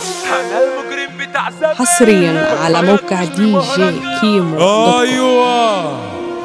انا المجرم بتاع زمان. حصريا على موقع دي جي كيمو. ايوه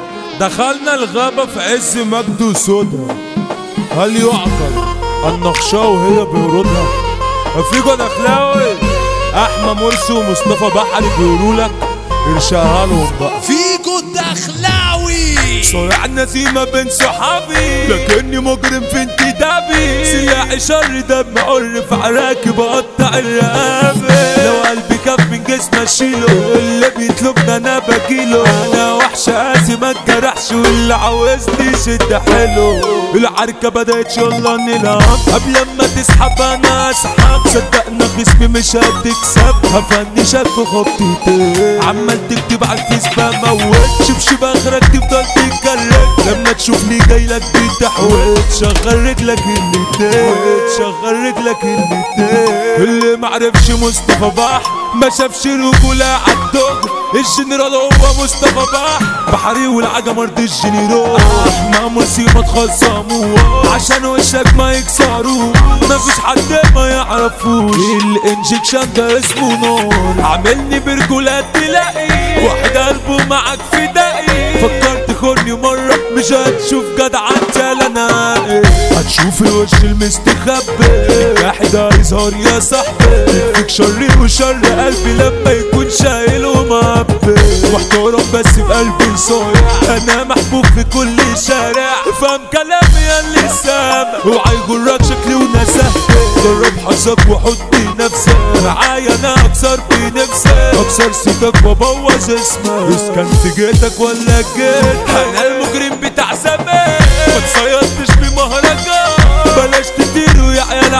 دخلنا الغابة في عز مجد وسودا. هل يعقل النخشاوي وهي بيرودها؟ افريقيا دخلاوي احمد مرسي ومصطفى بحري بيقولوا لك ارشاها لهم بقى. فيجو الدخلاوي صايع النزيمة بين صحابي لكني مجرم في انتدابي. سلاحي شر دم قرف عراكي بقطع الرقابة. لو قلبي كف من جسمي اشيله اللي بيطلبنا انا بجيله. انا وحش قاسي ما اتجرحش واللي عاوزني شد حلو. العركة بدأت يلا نلعب قبل ما تسحب انا اسحب. صدقنا خصمي مش هتكسب هفنشك في خطتين. عمال تكتب على الفيس بموت شبشب اخرك تفضل تتكلم. لما تشوفني جايلك بتحوت شغل رجلك الاتنين. شغل رجلك الاتنين. اللي معرفش مصطفى بح ما شافش رجولة عالدغ. الجنرال هو مصطفى بح بحري والعجم ارض الجنرال. احمد مرسي ما تخصموه عشان وشك ما يكسروه. مفيش حد ما يعرفوش الانجكشن ده اسمه نار. عاملني برجولات تلاقي واحد قلبه معاك فدائي. فكرت تخوني مرة مش هتشوف جدع انا هتشوف الوش المستخبي. الجاحد هيظهر يا صاحبي. يكفيك شري وشر قلبي لما يكون شايل ومعبي. محترم بس بقلبي صايع انا محبوب في كل شارع. فهم كلامي يا اللي سامع اوعى يجرك شكلي ونزهتي. جرب حظك وحط نفسك معايا انا اكسر في نفسك. اكسر سيدك وابوظ اسمك اسكن في جيتك ولا جيت. انا المجرم بتاع زمان ما تصيدتش بمهرجان. بلاش تطيروا يا عيال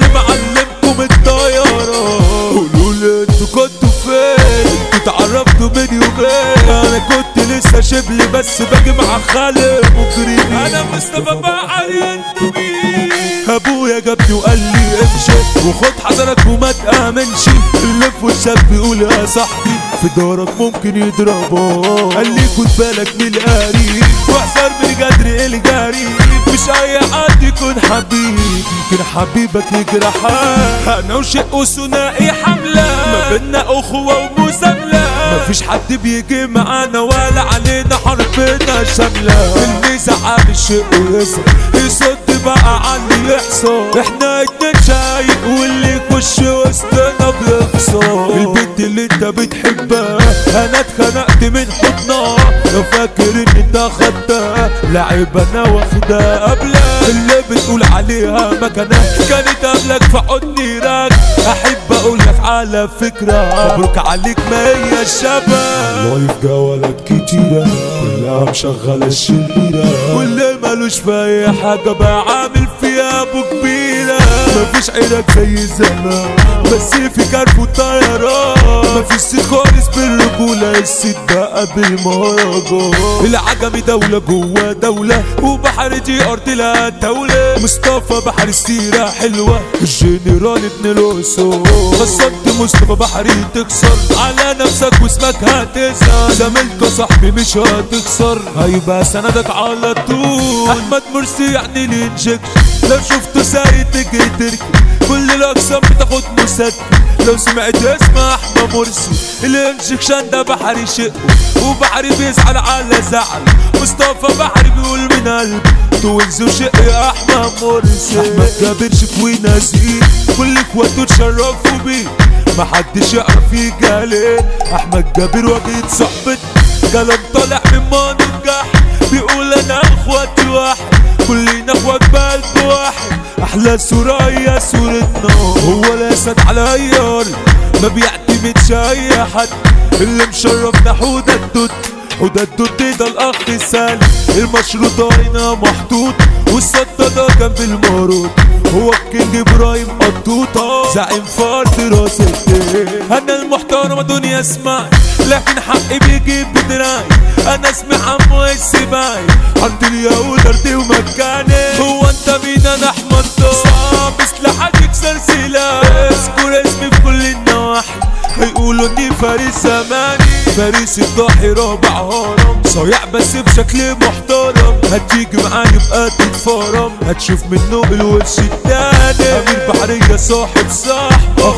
علمكم الطيارة. قولولي انتوا كنتوا فين انتوا اتعرفتوا من يومين. انا كنت لسه شبلي بس باجي مع خالق مجرمين. انا مصطفى بحري انتوا مين؟ ابويا جابني وقال لي امشي وخد حذرك وما تامنش. اللي في وشك بيقول يا صاحبي في دارك ممكن يضربك. قال لي خد بالك من القريب واحذر من جدر الجريب. مش اي حد يكون حبيب يمكن حبيبك يجرحك. انا وشق ثنائي حمله ما بينا اخوه ومسامله. مفيش حد بيجي معانا ولا علينا حربنا شامله. اللي زعل الشق ويصل يصد بقى عني يحصل. احنا اتنين شايق واللي يخش وسطنا بيخسر. البنت اللي انت بتحبها انا اتخنقت من حضنها. لو فاكر ان انت خدتها لعيب انا واخدها قبلها. اللي بتقول عليها مكانها كانت قبلك في حضني راك. احب اقول لك على فكره مبروك عليك ما هي الشباب. لايف جولات كتيره كلها مشغله الشريره. واللي مالوش في اي حاجه بقى عامل فيها ابو كبيره. مفيش عينك زي زمان بس في كرف وطيران. مفيش ست خالص بالرجوله الست بقى بالمهرجان. العجمي دوله جوا دوله وبحر دي ارض لا دوله. مصطفى بحري السيره حلوه الجنرال ابن الاصول. خسرت مصطفى بحري تكسر على نفسك واسمك هتزهق. زميلك صاحبي مش هتكسر هيبقى سندك على طول. احمد مرسي يعني الانجكشن لو شفته سايق تجري تركي. كل الاقسام بتاخد مسكن لو سمعت اسم احمد مرسي. الانجكشن ده بحري شقه وبحري بيزعل على زعل. مصطفى بحري بيقول من قلبي توينز وشق يا احمد مرسي. احمد جابر شكوي نازلين كل اخواته اتشرفوا بيه. محدش يعرف يجي. احمد جابر واجهة صحبتي كلام طالع من ما ننجح. بيقول انا اخواتي واحد كلنا اخوات بقلب واحد. احلى صورة هي صورتنا هو الاسد على ايار. ما بيعتمدش اي حد اللي مشرفنا حوده الدود. حوده الدود ده الاخ سالم المشروطة هنا محطوط. والصدى ده جنب المارود هو الكينج ابراهيم قطوطة. زعيم فرد راس الدين. انا المحترمة دنيا اسمعي لكن حقي بيجيب بدراي. انا اسمي عمو السباي حط اليهود ارضي ومكاني. هو انت مين؟ انا احمد صعب سلاحك يكسر سلاح. اذكر اسمي في كل النواحي هيقولوا اني فارس زماني. فارس الضاحي رابع هرم صايع بس بشكل محترم. هتيجي معايا بقى تتفرم هتشوف منه الوش التاني. امير بحرية صاحب صح اخي مش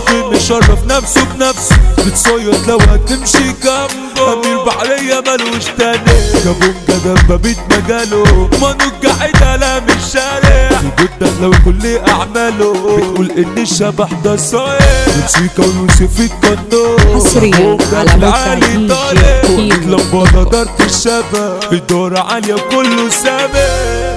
مشرف نفسه بنفسه بتصيط لو هتمشي جنبه امير بحرية ملوش تاني كابونجا دبة بيت مجاله مانو الجعيدة لا مش شارع في جدك لو كل اعماله بتقول ان الشبح ده صايع موسيقى ويوسف القناص حصريا على موقع دي جي كيمو لمبادة دارت الشباب الدورة عالية وكله سامع